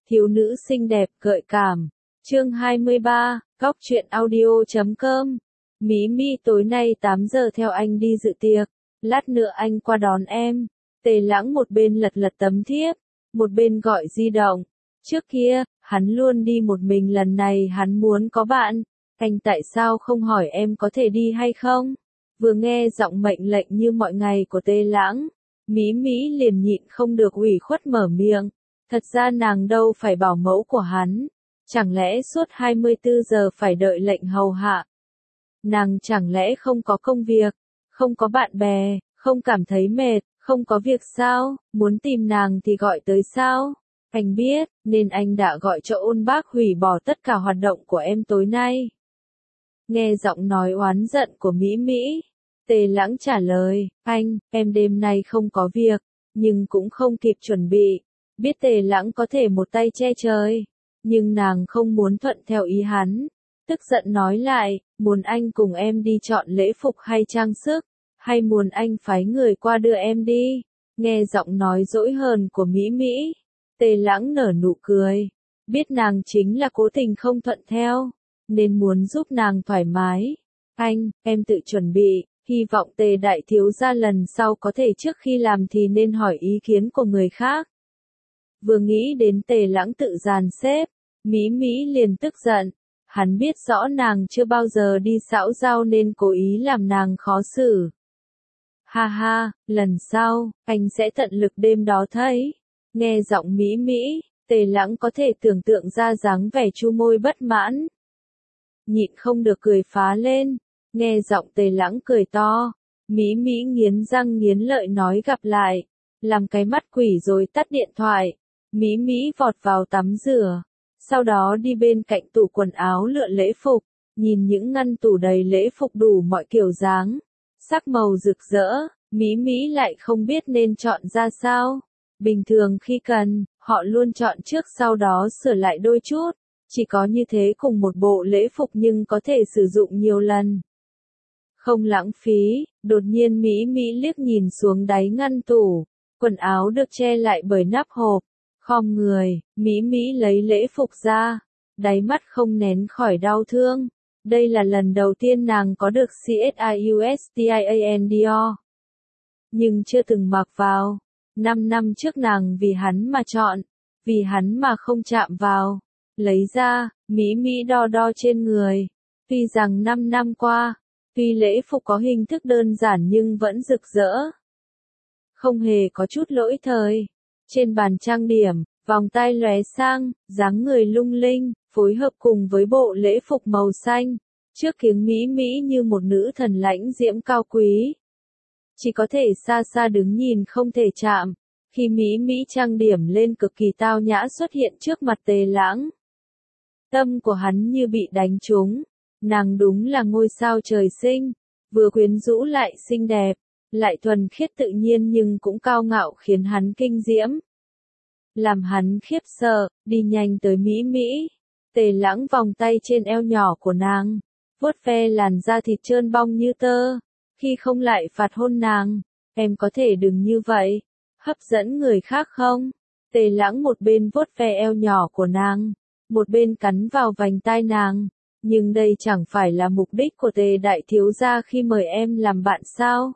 Thiếu nữ xinh đẹp, gợi cảm. Chương 23, Góc truyện audio.com. Mí Mí tối nay 8 giờ theo anh đi dự tiệc, lát nữa anh qua đón em. Tề Lãng một bên lật lật tấm thiếp, một bên gọi di động. Trước kia, hắn luôn đi một mình, lần này hắn muốn có bạn. Anh tại sao không hỏi em có thể đi hay không? Vừa nghe giọng mệnh lệnh như mọi ngày của Tề Lãng, Mí Mí liền nhịn không được ủy khuất mở miệng. Thật ra nàng đâu phải bảo mẫu của hắn. Chẳng lẽ suốt 24 giờ phải đợi lệnh hầu hạ? Nàng chẳng lẽ không có công việc, không có bạn bè, không cảm thấy mệt, không có việc sao? Muốn tìm nàng thì gọi tới sao? Anh biết, nên anh đã gọi cho Ôn Bác hủy bỏ tất cả hoạt động của em tối nay. Nghe giọng nói oán giận của Mí Mí, Tề Lãng trả lời, anh, em đêm nay không có việc, nhưng cũng không kịp chuẩn bị. Biết Tề Lãng có thể một tay che trời, nhưng nàng không muốn thuận theo ý hắn. Tức giận nói lại, muốn anh cùng em đi chọn lễ phục hay trang sức, hay muốn anh phái người qua đưa em đi? Nghe giọng nói dỗi hờn của Mí Mí, Tề Lãng nở nụ cười. Biết nàng chính là cố tình không thuận theo, nên muốn giúp nàng thoải mái. Anh, em tự chuẩn bị, hy vọng Tề đại thiếu gia lần sau có thể trước khi làm thì nên hỏi ý kiến của người khác. Vừa nghĩ đến Tề Lãng tự dàn xếp, Mí Mí liền tức giận. Hắn biết rõ nàng chưa bao giờ đi xã giao nên cố ý làm nàng khó xử. Ha ha, lần sau, anh sẽ tận lực đêm đó thấy. Nghe giọng Mí Mí, Tề Lãng có thể tưởng tượng ra dáng vẻ chu môi bất mãn. Nhịn không được cười phá lên. Nghe giọng Tề Lãng cười to, Mí Mí nghiến răng nghiến lợi nói gặp lại. Làm cái mắt quỷ rồi tắt điện thoại. Mí Mí vọt vào tắm rửa. Sau đó đi bên cạnh tủ quần áo lựa lễ phục, nhìn những ngăn tủ đầy lễ phục đủ mọi kiểu dáng, sắc màu rực rỡ, Mí Mí lại không biết nên chọn ra sao. Bình thường khi cần, họ luôn chọn trước sau đó sửa lại đôi chút, chỉ có như thế cùng một bộ lễ phục nhưng có thể sử dụng nhiều lần. Không lãng phí. Đột nhiên Mí Mí liếc nhìn xuống đáy ngăn tủ, quần áo được che lại bởi nắp hộp. Khom người, Mí Mí lấy lễ phục ra, đáy mắt không nén khỏi đau thương. Đây là lần đầu tiên nàng có được CSIUSTIAN Dior, nhưng chưa từng mặc vào. 5 năm trước nàng vì hắn mà chọn, vì hắn mà không chạm vào. Lấy ra, Mí Mí đo đo trên người. Tuy rằng 5 năm qua, tuy lễ phục có hình thức đơn giản nhưng vẫn rực rỡ, không hề có chút lỗi thời. Trên bàn trang điểm, vòng tai lóe sang, dáng người lung linh, phối hợp cùng với bộ lễ phục màu xanh, trước kiếng Mí Mí như một nữ thần lãnh diễm cao quý. Chỉ có thể xa xa đứng nhìn không thể chạm. Khi Mí Mí trang điểm lên cực kỳ tao nhã xuất hiện trước mặt Tề Lãng, tâm của hắn như bị đánh trúng. Nàng đúng là ngôi sao trời sinh, vừa quyến rũ lại xinh đẹp, lại thuần khiết tự nhiên nhưng cũng cao ngạo khiến hắn kinh diễm. Làm hắn khiếp sợ, đi nhanh tới Mí Mí. Tề Lãng vòng tay trên eo nhỏ của nàng, vuốt ve làn da thịt trơn bong như tơ. Khi không lại phạt hôn nàng, em có thể đừng như vậy, hấp dẫn người khác không? Tề Lãng một bên vuốt ve eo nhỏ của nàng, một bên cắn vào vành tai nàng. Nhưng đây chẳng phải là mục đích của Tề đại thiếu gia khi mời em làm bạn sao?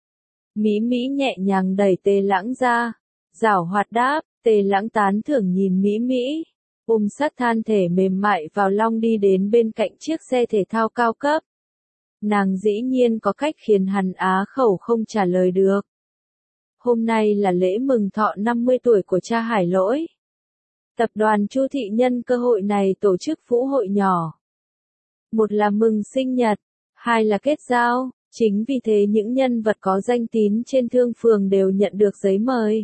Mí Mí nhẹ nhàng đẩy Tề Lãng ra, giảo hoạt đáp. Tề Lãng tán thưởng nhìn Mí Mí, ôm sát than thể mềm mại vào lòng đi đến bên cạnh chiếc xe thể thao cao cấp. Nàng dĩ nhiên có cách khiến hắn á khẩu không trả lời được. Hôm nay là lễ mừng thọ 50 tuổi của cha Hải Lỗi. Tập đoàn Chu Thị nhân cơ hội này tổ chức vũ hội nhỏ. Một là mừng sinh nhật, hai là kết giao. Chính vì thế những nhân vật có danh tín trên thương phường đều nhận được giấy mời.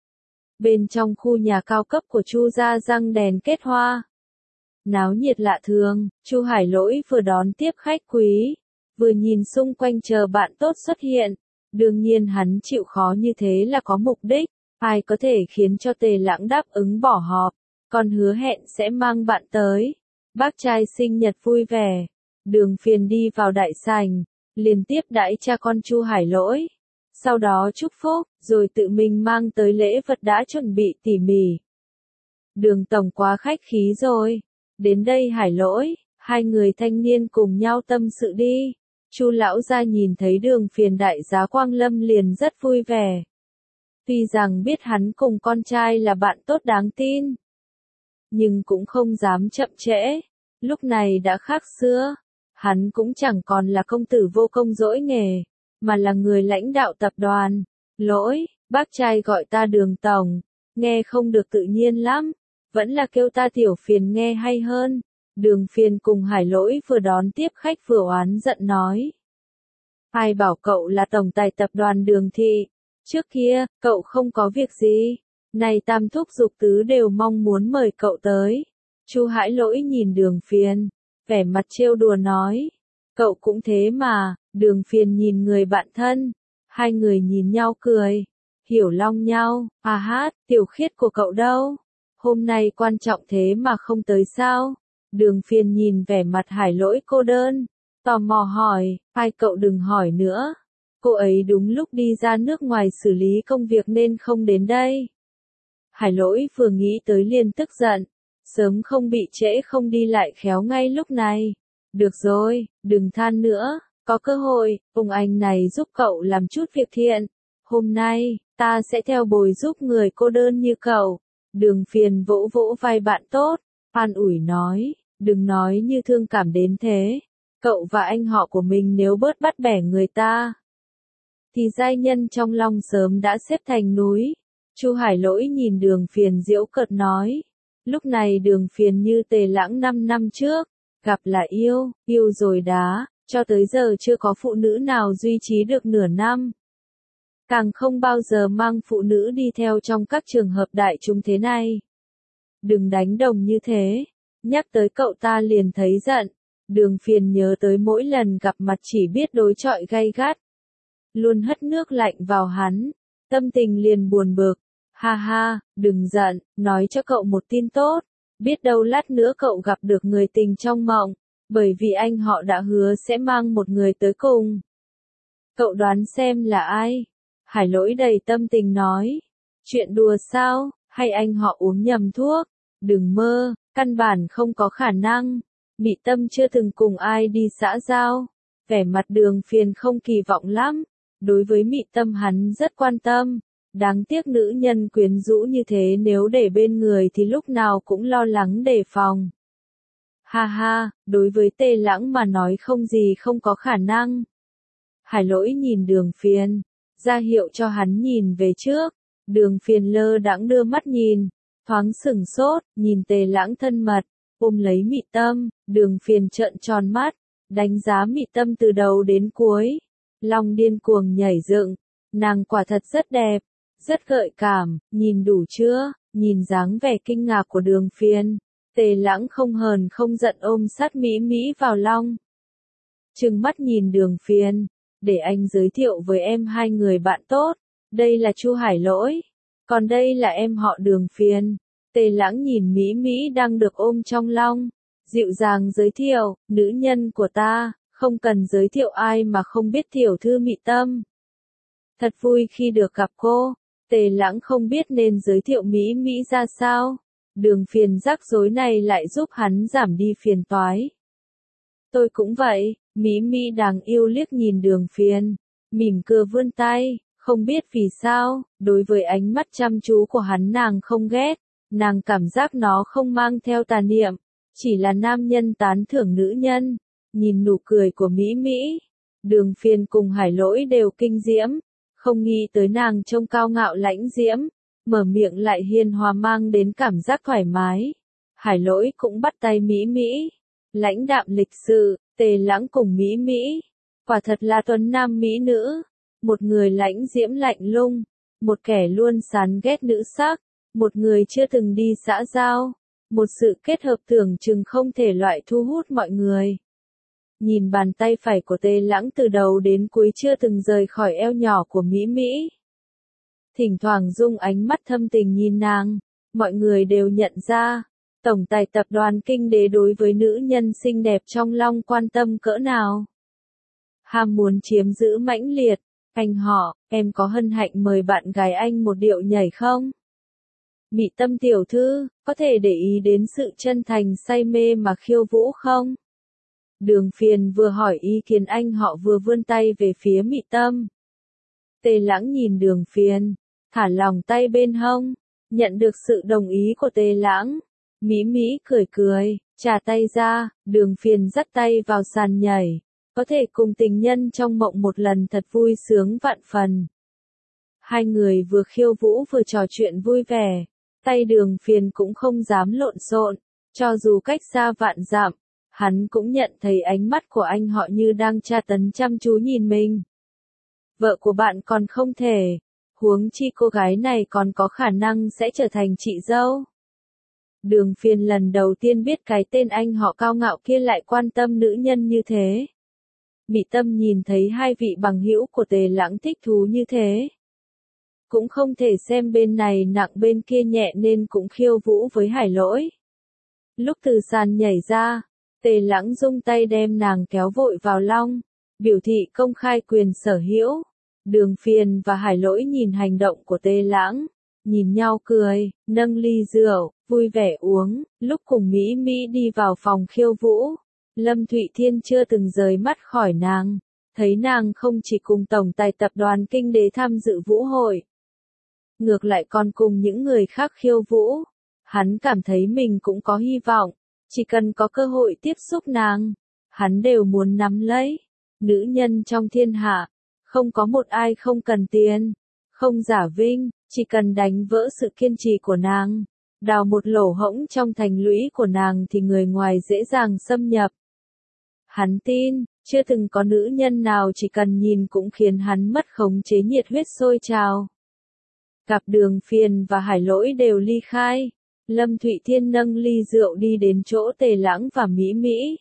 Bên trong khu nhà cao cấp của Chu gia răng đèn kết hoa, náo nhiệt lạ thường. Chu Hải Lỗi vừa đón tiếp khách quý, vừa nhìn xung quanh chờ bạn tốt xuất hiện. Đương nhiên hắn chịu khó như thế là có mục đích. Ai có thể khiến cho Tề Lãng đáp ứng bỏ họp, còn hứa hẹn sẽ mang bạn tới. Bác trai sinh nhật vui vẻ, Đường Phiền đi vào đại sảnh, liền tiếp đãi cha con Chu Hải Lỗi. Sau đó chúc phúc, rồi tự mình mang tới lễ vật đã chuẩn bị tỉ mỉ. Đường tổng quá khách khí rồi. Đến đây Hải Lỗi, hai người thanh niên cùng nhau tâm sự đi. Chu lão gia nhìn thấy Đường Phiền đại giá Quang Lâm liền rất vui vẻ. Tuy rằng biết hắn cùng con trai là bạn tốt đáng tin, nhưng cũng không dám chậm trễ. Lúc này đã khác xưa, hắn cũng chẳng còn là công tử vô công dỗi nghề, mà là người lãnh đạo tập đoàn. Lỗi, bác trai gọi ta Đường tổng, nghe không được tự nhiên lắm, vẫn là kêu ta Tiểu Phiền nghe hay hơn. Đường Phiền cùng Hải Lỗi vừa đón tiếp khách vừa oán giận nói. Ai bảo cậu là tổng tài tập đoàn Đường thị, trước kia, cậu không có việc gì, này tam thúc dục tứ đều mong muốn mời cậu tới. Chu Hải Lỗi nhìn Đường Phiền, vẻ mặt trêu đùa nói, cậu cũng thế mà. Đường Phiền nhìn người bạn thân, hai người nhìn nhau cười, hiểu lòng nhau. À hát, Tiểu Khiết của cậu đâu? Hôm nay quan trọng thế mà không tới sao? Đường Phiền nhìn vẻ mặt Hải Lỗi cô đơn, tò mò hỏi, ai cậu đừng hỏi nữa. Cô ấy đúng lúc đi ra nước ngoài xử lý công việc nên không đến đây. Hải Lỗi vừa nghĩ tới liền tức giận, sớm không bị trễ không đi lại khéo ngay lúc này. Được rồi, đừng than nữa, có cơ hội, ông anh này giúp cậu làm chút việc thiện. Hôm nay, ta sẽ theo bồi giúp người cô đơn như cậu. Đường Phiền vỗ vỗ vai bạn tốt, an ủi nói, đừng nói như thương cảm đến thế. Cậu và anh họ của mình nếu bớt bắt bẻ người ta, thì giai nhân trong lòng sớm đã xếp thành núi. Chu Hải Lỗi nhìn Đường Phiền giễu cợt nói. Lúc này Đường Phiền như Tề Lãng 5 năm trước, gặp là yêu, yêu rồi đá, cho tới giờ chưa có phụ nữ nào duy trì được nửa năm. Càng không bao giờ mang phụ nữ đi theo trong các trường hợp đại chúng thế này. Đừng đánh đồng như thế, nhắc tới cậu ta liền thấy giận. Đường Phiền nhớ tới mỗi lần gặp mặt chỉ biết đối chọi gay gắt, luôn hất nước lạnh vào hắn, tâm tình liền buồn bực. Ha ha, đừng giận, nói cho cậu một tin tốt, biết đâu lát nữa cậu gặp được người tình trong mộng, bởi vì anh họ đã hứa sẽ mang một người tới cùng. Cậu đoán xem là ai? Hải Lỗi đầy tâm tình nói. Chuyện đùa sao, hay anh họ uống nhầm thuốc? Đừng mơ, căn bản không có khả năng. Mị Tâm chưa từng cùng ai đi xã giao. Vẻ mặt Đường Phiền không kỳ vọng lắm. Đối với Mị Tâm hắn rất quan tâm. Đáng tiếc nữ nhân quyến rũ như thế nếu để bên người thì lúc nào cũng lo lắng đề phòng. Ha ha, đối với Tề Lãng mà nói không gì không có khả năng. Hải Lỗi nhìn Đường Phiền, ra hiệu cho hắn nhìn về trước. Đường Phiền lơ đãng đưa mắt nhìn, thoáng sửng sốt, nhìn Tề Lãng thân mật, ôm lấy Mị Tâm. Đường Phiền trợn tròn mắt, đánh giá Mị Tâm từ đầu đến cuối. Lòng điên cuồng nhảy dựng, nàng quả thật rất đẹp, rất gợi cảm, nhìn đủ chưa? Nhìn dáng vẻ kinh ngạc của Đường Phiền, Tề Lãng không hờn không giận ôm sát Mỹ Mỹ vào lòng. Trừng mắt nhìn Đường Phiền, để anh giới thiệu với em hai người bạn tốt, đây là Chu Hải Lỗi, còn đây là em họ Đường Phiền. Tề Lãng nhìn Mỹ Mỹ đang được ôm trong lòng, dịu dàng giới thiệu, nữ nhân của ta, không cần giới thiệu ai mà không biết tiểu thư Mị Tâm. Thật vui khi được gặp cô. Tề Lãng không biết nên giới thiệu Mỹ Mỹ ra sao. Đường Phiền rắc rối này lại giúp hắn giảm đi phiền toái. Tôi cũng vậy. Mỹ Mỹ đáng yêu liếc nhìn Đường Phiền, mỉm cười vươn tay, không biết vì sao, đối với ánh mắt chăm chú của hắn nàng không ghét, nàng cảm giác nó không mang theo tà niệm, chỉ là nam nhân tán thưởng nữ nhân. Nhìn nụ cười của Mỹ Mỹ, Đường Phiền cùng Hải Lỗi đều kinh diễm, không nghĩ tới nàng trông cao ngạo lãnh diễm, mở miệng lại hiền hòa mang đến cảm giác thoải mái. Hải Lỗi cũng bắt tay Mỹ Mỹ, lãnh đạm lịch sự. Tề Lãng cùng Mỹ Mỹ, quả thật là tuấn nam mỹ nữ, một người lãnh diễm lạnh lùng, một kẻ luôn chán ghét nữ sắc, một người chưa từng đi xã giao, một sự kết hợp tưởng chừng không thể loại thu hút mọi người. Nhìn bàn tay phải của Tề Lãng từ đầu đến cuối chưa từng rời khỏi eo nhỏ của Mỹ Mỹ. Thỉnh thoảng dung ánh mắt thâm tình nhìn nàng, mọi người đều nhận ra. Tổng tài tập đoàn Kinh Đế đối với nữ nhân xinh đẹp trong lòng quan tâm cỡ nào. Ham muốn chiếm giữ mãnh liệt. Anh họ, em có hân hạnh mời bạn gái anh một điệu nhảy không? Mị Tâm tiểu thư, có thể để ý đến sự chân thành say mê mà khiêu vũ không? Đường Phiền vừa hỏi ý kiến anh họ vừa vươn tay về phía Mị Tâm. Tề Lãng nhìn Đường Phiền, thả lỏng tay bên hông, nhận được sự đồng ý của Tề Lãng. Mỹ Mỹ cười cười, trả tay ra, Đường Phiền dắt tay vào sàn nhảy, có thể cùng tình nhân trong mộng một lần thật vui sướng vạn phần. Hai người vừa khiêu vũ vừa trò chuyện vui vẻ, tay Đường Phiền cũng không dám lộn xộn, cho dù cách xa vạn dặm, hắn cũng nhận thấy ánh mắt của anh họ như đang tra tấn chăm chú nhìn mình. Vợ của bạn còn không thể, huống chi cô gái này còn có khả năng sẽ trở thành chị dâu. Đường Phiền lần đầu tiên biết cái tên anh họ cao ngạo kia lại quan tâm nữ nhân như thế. Mị Tâm nhìn thấy hai vị bằng hữu của Tề Lãng thích thú như thế, cũng không thể xem bên này nặng bên kia nhẹ nên cũng khiêu vũ với Hải Lỗi. Lúc từ sàn nhảy ra, Tề Lãng rung tay đem nàng kéo vội vào long, biểu thị công khai quyền sở hữu. Đường Phiền và Hải Lỗi nhìn hành động của Tề Lãng, nhìn nhau cười, nâng ly rượu, vui vẻ uống. Lúc cùng Mỹ Mỹ đi vào phòng khiêu vũ, Lâm Thụy Thiên chưa từng rời mắt khỏi nàng, thấy nàng không chỉ cùng tổng tài tập đoàn Kinh Đế tham dự vũ hội, ngược lại còn cùng những người khác khiêu vũ. Hắn cảm thấy mình cũng có hy vọng, chỉ cần có cơ hội tiếp xúc nàng, hắn đều muốn nắm lấy. Nữ nhân trong thiên hạ, không có một ai không cần tiền, không giả vinh, chỉ cần đánh vỡ sự kiên trì của nàng, đào một lỗ hổng trong thành lũy của nàng thì người ngoài dễ dàng xâm nhập. Hắn tin, chưa từng có nữ nhân nào chỉ cần nhìn cũng khiến hắn mất khống chế nhiệt huyết sôi trào. Gặp Đường Phiền và Hải Lỗi đều ly khai, Lâm Thụy Thiên nâng ly rượu đi đến chỗ Tề Lãng và Mỹ Mỹ.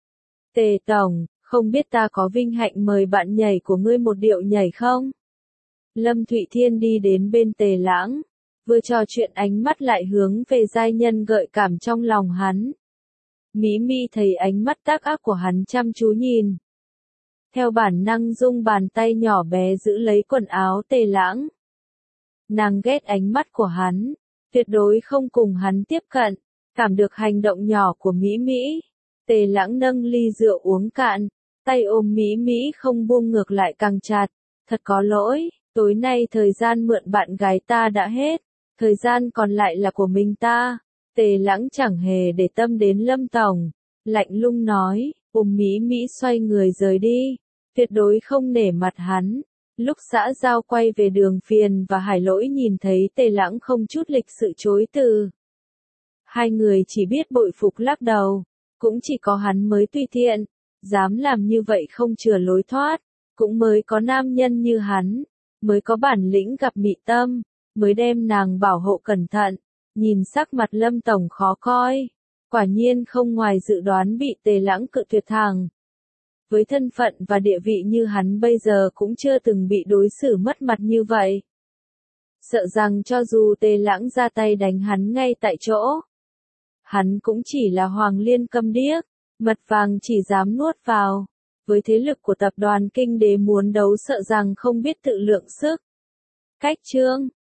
Tề Tổng, không biết ta có vinh hạnh mời bạn nhảy của ngươi một điệu nhảy không? Lâm Thụy Thiên đi đến bên Tề Lãng, vừa trò chuyện ánh mắt lại hướng về giai nhân gợi cảm trong lòng hắn. Mỹ Mỹ thấy ánh mắt tác ác của hắn chăm chú nhìn, theo bản năng rung bàn tay nhỏ bé giữ lấy quần áo Tề Lãng. Nàng ghét ánh mắt của hắn, tuyệt đối không cùng hắn tiếp cận. Cảm được hành động nhỏ của Mỹ Mỹ, Tề Lãng nâng ly rượu uống cạn, tay ôm Mỹ Mỹ không buông ngược lại càng chặt. Thật có lỗi, tối nay thời gian mượn bạn gái ta đã hết, thời gian còn lại là của mình ta. Tề Lãng chẳng hề để tâm đến Lâm Tổng, lạnh lùng nói, ôm Mỹ Mỹ xoay người rời đi, tuyệt đối không nể mặt hắn. Lúc xã giao quay về Đường Phiền và Hải Lỗi nhìn thấy Tề Lãng không chút lịch sự chối từ. Hai người chỉ biết bội phục lắc đầu, cũng chỉ có hắn mới tùy tiện, dám làm như vậy không chừa lối thoát, cũng mới có nam nhân như hắn, mới có bản lĩnh gặp Mị Tâm, mới đem nàng bảo hộ cẩn thận. Nhìn sắc mặt Lâm Tổng khó coi, quả nhiên không ngoài dự đoán bị Tề Lãng cự tuyệt thẳng. Với thân phận và địa vị như hắn bây giờ cũng chưa từng bị đối xử mất mặt như vậy. Sợ rằng cho dù Tề Lãng ra tay đánh hắn ngay tại chỗ, hắn cũng chỉ là hoàng liên câm điếc, mật vàng chỉ dám nuốt vào. Với thế lực của tập đoàn Kinh Đế muốn đấu sợ rằng không biết tự lượng sức. Cách chương